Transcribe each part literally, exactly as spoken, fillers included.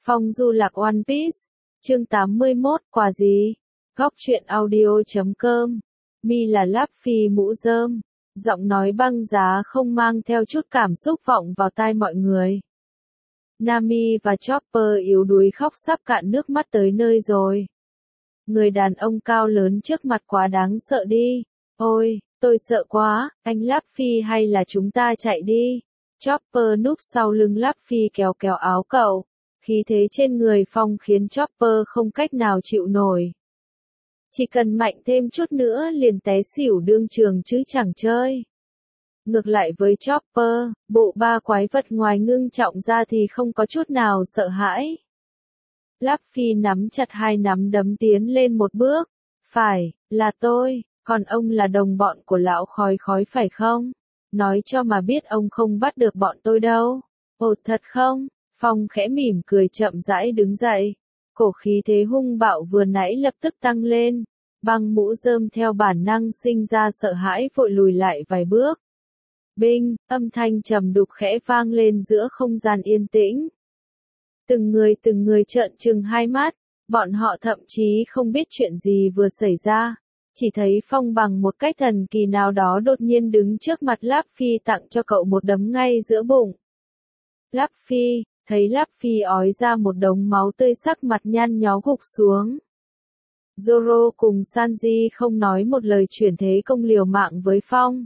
Phong du lạc One Piece, chương tám mươi mốt, quà gì? Góc truyện audio chấm com. Mi là Luffy mũ rơm, giọng nói băng giá không mang theo chút cảm xúc vọng vào tai mọi người. Nami và Chopper yếu đuối khóc sắp cạn nước mắt tới nơi rồi. Người đàn ông cao lớn trước mặt quá đáng sợ đi. Ôi, tôi sợ quá, anh Luffy hay là chúng ta chạy đi. Chopper núp sau lưng Luffy kéo kéo áo cậu. Khí thế trên người Phong khiến Chopper không cách nào chịu nổi. Chỉ cần mạnh thêm chút nữa liền té xỉu đương trường chứ chẳng chơi. Ngược lại với Chopper, bộ ba quái vật ngoài ngưng trọng ra thì không có chút nào sợ hãi. Luffy nắm chặt hai nắm đấm tiến lên một bước. Phải, là tôi, còn ông là đồng bọn của lão khói khói phải không? Nói cho mà biết ông không bắt được bọn tôi đâu. Ồ thật không? Phong khẽ mỉm cười chậm rãi đứng dậy. Cổ khí thế hung bạo vừa nãy lập tức tăng lên. Băng mũ rơm theo bản năng sinh ra sợ hãi vội lùi lại vài bước. Binh, âm thanh trầm đục khẽ vang lên giữa không gian yên tĩnh. Từng người từng người trợn trừng hai mắt, bọn họ thậm chí không biết chuyện gì vừa xảy ra. Chỉ thấy Phong bằng một cách thần kỳ nào đó đột nhiên đứng trước mặt Luffy tặng cho cậu một đấm ngay giữa bụng. Luffy, thấy Luffy ói ra một đống máu tươi sắc mặt nhăn nhó gục xuống. Zoro cùng Sanji không nói một lời chuyển thế công liều mạng với Phong.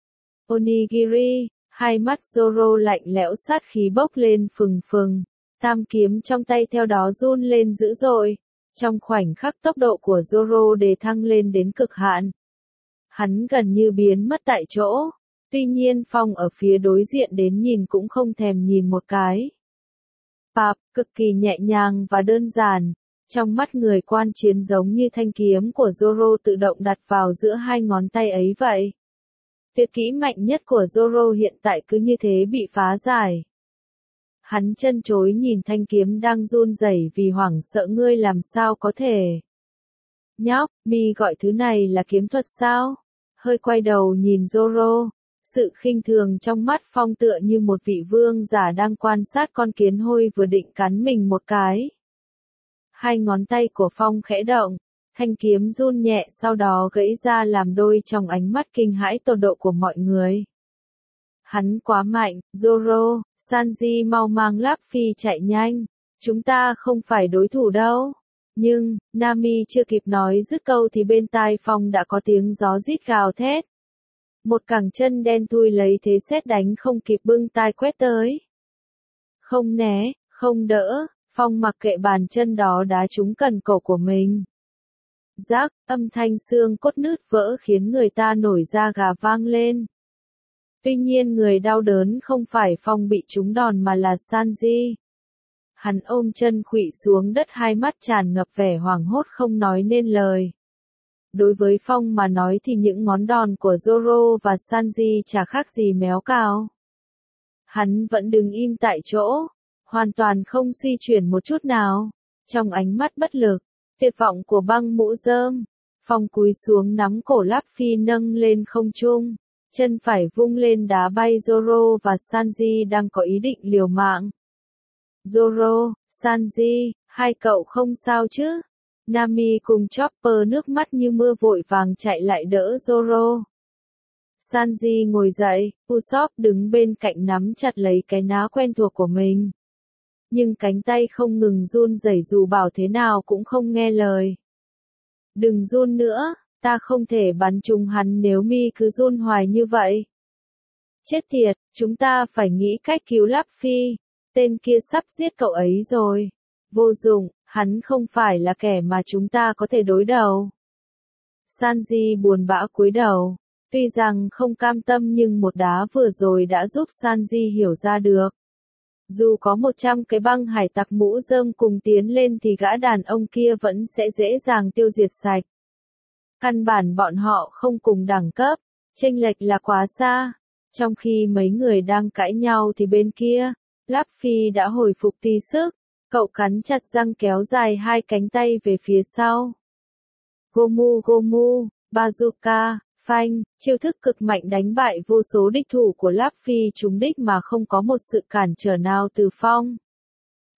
Onigiri, hai mắt Zoro lạnh lẽo sát khí bốc lên phừng phừng, tam kiếm trong tay theo đó run lên dữ dội. Trong khoảnh khắc tốc độ của Zoro đề thăng lên đến cực hạn. Hắn gần như biến mất tại chỗ, tuy nhiên Phong ở phía đối diện đến nhìn cũng không thèm nhìn một cái. Pap, cực kỳ nhẹ nhàng và đơn giản, trong mắt người quan chiến giống như thanh kiếm của Zoro tự động đặt vào giữa hai ngón tay ấy vậy. Tuyệt kỹ mạnh nhất của Zoro hiện tại cứ như thế bị phá giải. Hắn chân chối nhìn thanh kiếm đang run rẩy vì hoảng sợ ngươi làm sao có thể. Nhóc, mi gọi thứ này là kiếm thuật sao? Hơi quay đầu nhìn Zoro, sự khinh thường trong mắt Phong tựa như một vị vương giả đang quan sát con kiến hôi vừa định cắn mình một cái. Hai ngón tay của Phong khẽ động, thanh kiếm run nhẹ sau đó gãy ra làm đôi trong ánh mắt kinh hãi tột độ của mọi người. Hắn quá mạnh, Zoro, Sanji mau mang Luffy chạy nhanh, chúng ta không phải đối thủ đâu. Nhưng, Nami chưa kịp nói dứt câu thì bên tai Phong đã có tiếng gió rít gào thét. Một cẳng chân đen thui lấy thế sét đánh không kịp bưng tai quét tới. Không né, không đỡ, Phong mặc kệ bàn chân đó đá trúng cần cổ của mình. Rác, âm thanh xương cốt nứt vỡ khiến người ta nổi da gà vang lên. Tuy nhiên người đau đớn không phải Phong bị trúng đòn mà là Sanji. Hắn ôm chân khuỵu xuống đất hai mắt tràn ngập vẻ hoảng hốt không nói nên lời. Đối với Phong mà nói thì những ngón đòn của Zoro và Sanji chả khác gì méo cào. Hắn vẫn đứng im tại chỗ, hoàn toàn không suy chuyển một chút nào. Trong ánh mắt bất lực, tuyệt vọng của băng mũ rơm, Phong cúi xuống nắm cổ Luffy nâng lên không trung. Chân phải vung lên đá bay Zoro và Sanji đang có ý định liều mạng. Zoro, Sanji, hai cậu không sao chứ? Nami cùng Chopper nước mắt như mưa vội vàng chạy lại đỡ Zoro. Sanji ngồi dậy, Usopp đứng bên cạnh nắm chặt lấy cái ná quen thuộc của mình. Nhưng cánh tay không ngừng run rẩy dù bảo thế nào cũng không nghe lời. Đừng run nữa. Ta không thể bắn trúng hắn nếu mi cứ run hoài như vậy. Chết tiệt, chúng ta phải nghĩ cách cứu Luffy. Tên kia sắp giết cậu ấy rồi. Vô dụng, hắn không phải là kẻ mà chúng ta có thể đối đầu. Sanji buồn bã cúi đầu. Tuy rằng không cam tâm nhưng một đá vừa rồi đã giúp Sanji hiểu ra được. Dù có một trăm cái băng hải tặc mũ rơm cùng tiến lên thì gã đàn ông kia vẫn sẽ dễ dàng tiêu diệt sạch. Căn bản bọn họ không cùng đẳng cấp, chênh lệch là quá xa. Trong khi mấy người đang cãi nhau thì bên kia, Luffy đã hồi phục tí sức, cậu cắn chặt răng kéo dài hai cánh tay về phía sau. Gomu Gomu, Bazooka, phanh, chiêu thức cực mạnh đánh bại vô số địch thủ của Luffy trúng đích mà không có một sự cản trở nào từ Phong.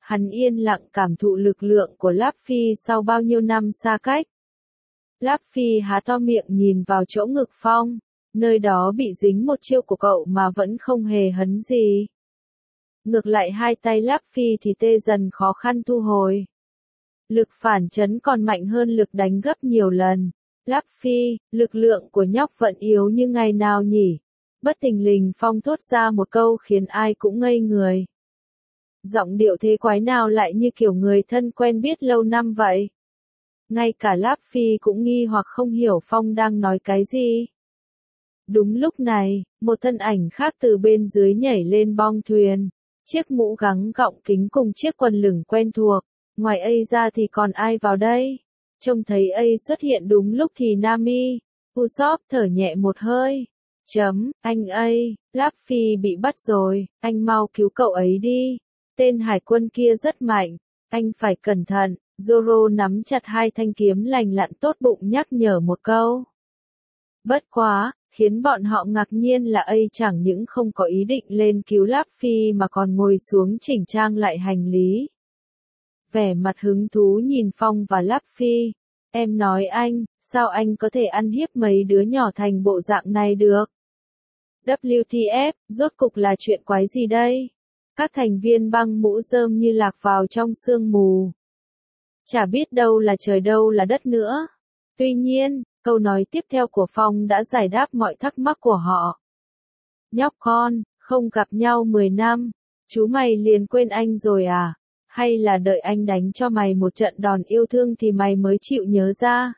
Hắn yên lặng cảm thụ lực lượng của Láp Phi sau bao nhiêu năm xa cách. Láp Phi há to miệng nhìn vào chỗ ngực Phong, nơi đó bị dính một chiêu của cậu mà vẫn không hề hấn gì. Ngược lại hai tay Láp Phi thì tê dần khó khăn thu hồi. Lực phản chấn còn mạnh hơn lực đánh gấp nhiều lần. Láp Phi, lực lượng của nhóc vẫn yếu như ngày nào nhỉ? Bất thình lình Phong thốt ra một câu khiến ai cũng ngây người. Giọng điệu thế quái nào lại như kiểu người thân quen biết lâu năm vậy? Ngay cả Láp Phi cũng nghi hoặc không hiểu Phong đang nói cái gì. Đúng lúc này, một thân ảnh khác từ bên dưới nhảy lên bong thuyền. Chiếc mũ gắng gọng kính cùng chiếc quần lửng quen thuộc. Ngoài ấy ra thì còn ai vào đây? Trông thấy ấy xuất hiện đúng lúc thì Nami, Usopp thở nhẹ một hơi. Chấm, anh ấy, Láp Phi bị bắt rồi, anh mau cứu cậu ấy đi. Tên hải quân kia rất mạnh, anh phải cẩn thận. Zoro nắm chặt hai thanh kiếm lành lặn tốt bụng nhắc nhở một câu. Bất quá, khiến bọn họ ngạc nhiên là ấy chẳng những không có ý định lên cứu Láp Phi mà còn ngồi xuống chỉnh trang lại hành lý. Vẻ mặt hứng thú nhìn Phong và Láp Phi. Em nói anh, sao anh có thể ăn hiếp mấy đứa nhỏ thành bộ dạng này được? vê kép tê ép, rốt cục là chuyện quái gì đây? Các thành viên băng mũ rơm như lạc vào trong sương mù. Chả biết đâu là trời đâu là đất nữa. Tuy nhiên, câu nói tiếp theo của Phong đã giải đáp mọi thắc mắc của họ. Nhóc con, không gặp nhau mười năm, chú mày liền quên anh rồi à? Hay là đợi anh đánh cho mày một trận đòn yêu thương thì mày mới chịu nhớ ra?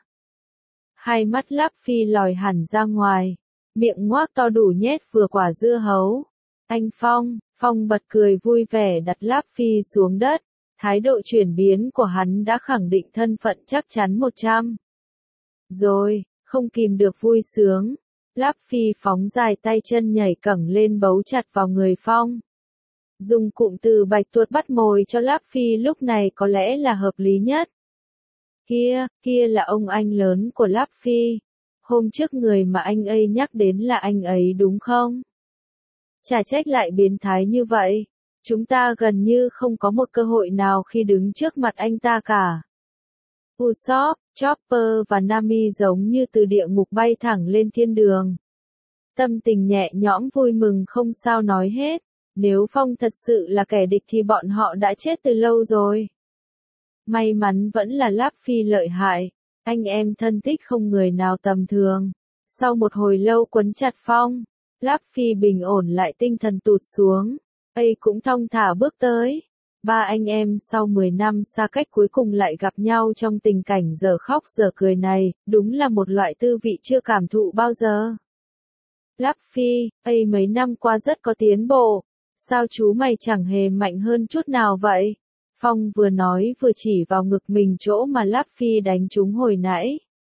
Hai mắt Láp Phi lòi hẳn ra ngoài, miệng ngoác to đủ nhét vừa quả dưa hấu. Anh Phong, Phong bật cười vui vẻ đặt Láp Phi xuống đất. Thái độ chuyển biến của hắn đã khẳng định thân phận chắc chắn một trăm. Rồi, không kìm được vui sướng. Láp Phi phóng dài tay chân nhảy cẳng lên bấu chặt vào người Phong. Dùng cụm từ bạch tuộc bắt mồi cho Láp Phi lúc này có lẽ là hợp lý nhất. Kia, kia là ông anh lớn của Láp Phi. Hôm trước người mà anh ấy nhắc đến là anh ấy đúng không? Chả trách lại biến thái như vậy. Chúng ta gần như không có một cơ hội nào khi đứng trước mặt anh ta cả. Usopp, Chopper và Nami giống như từ địa ngục bay thẳng lên thiên đường. Tâm tình nhẹ nhõm vui mừng không sao nói hết. Nếu Phong thật sự là kẻ địch thì bọn họ đã chết từ lâu rồi. May mắn vẫn là Láp Phi lợi hại. Anh em thân thích không người nào tầm thường. Sau một hồi lâu quấn chặt Phong, Láp Phi bình ổn lại tinh thần tụt xuống. Ấy cũng thong thả bước tới. Ba anh em sau mười năm xa cách cuối cùng lại gặp nhau trong tình cảnh giờ khóc giờ cười này, đúng là một loại tư vị chưa cảm thụ bao giờ. Láp Phi, ấy mấy năm qua rất có tiến bộ. Sao chú mày chẳng hề mạnh hơn chút nào vậy? Phong vừa nói vừa chỉ vào ngực mình chỗ mà Láp Phi đánh trúng hồi nãy.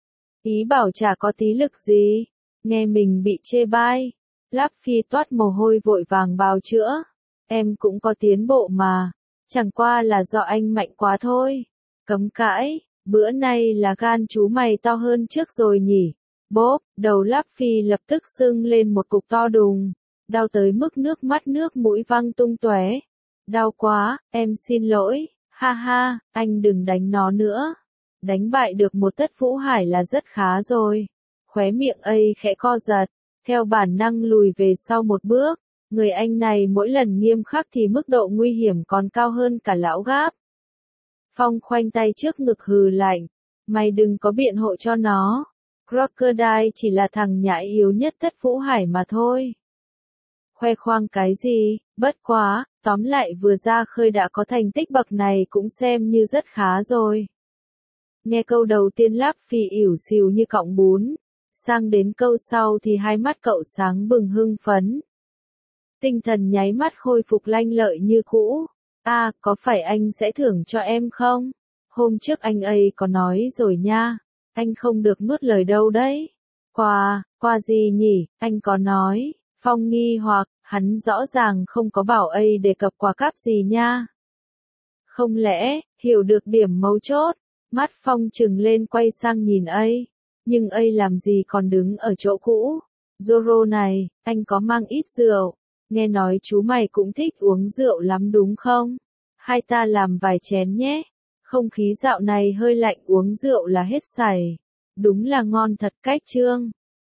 Ý bảo chả có tí lực gì. Nghe mình bị chê bai. Láp Phi toát mồ hôi vội vàng bào chữa. Em cũng có tiến bộ mà. Chẳng qua là do anh mạnh quá thôi. Cấm cãi, bữa nay là gan chú mày to hơn trước rồi nhỉ. Bốp, đầu Láp Phi lập tức sưng lên một cục to đùng. Đau tới mức nước mắt nước mũi văng tung tóe. Đau quá, em xin lỗi, ha ha, anh đừng đánh nó nữa. Đánh bại được một Tất Vũ Hải là rất khá rồi. Khóe miệng ấy khẽ co giật, theo bản năng lùi về sau một bước. Người anh này mỗi lần nghiêm khắc thì mức độ nguy hiểm còn cao hơn cả lão gáp. Phong khoanh tay trước ngực hừ lạnh. Mày đừng có biện hộ cho nó. Crocodile chỉ là thằng nhãi yếu nhất Tất Vũ Hải mà thôi. Khoe khoang cái gì, bất quá, tóm lại vừa ra khơi đã có thành tích bậc này cũng xem như rất khá rồi. Nghe câu đầu tiên Láp Phi ỉu xìu như cọng bún. Sang đến câu sau thì hai mắt cậu sáng bừng hưng phấn. Tinh thần nháy mắt khôi phục lanh lợi như cũ. À, có phải anh sẽ thưởng cho em không? Hôm trước anh ấy có nói rồi nha. Anh không được nuốt lời đâu đấy. Quà, quà gì nhỉ, anh có nói. Phong nghi hoặc, hắn rõ ràng không có bảo ấy đề cập quà cáp gì nha. Không lẽ, hiểu được điểm mấu chốt, mắt Phong trừng lên quay sang nhìn ấy. Nhưng ấy làm gì còn đứng ở chỗ cũ. Zoro này, anh có mang ít rượu. Nghe nói chú mày cũng thích uống rượu lắm đúng không? Hai ta làm vài chén nhé. Không khí dạo này hơi lạnh, uống rượu là hết sảy. Đúng là ngon thật cách Trương.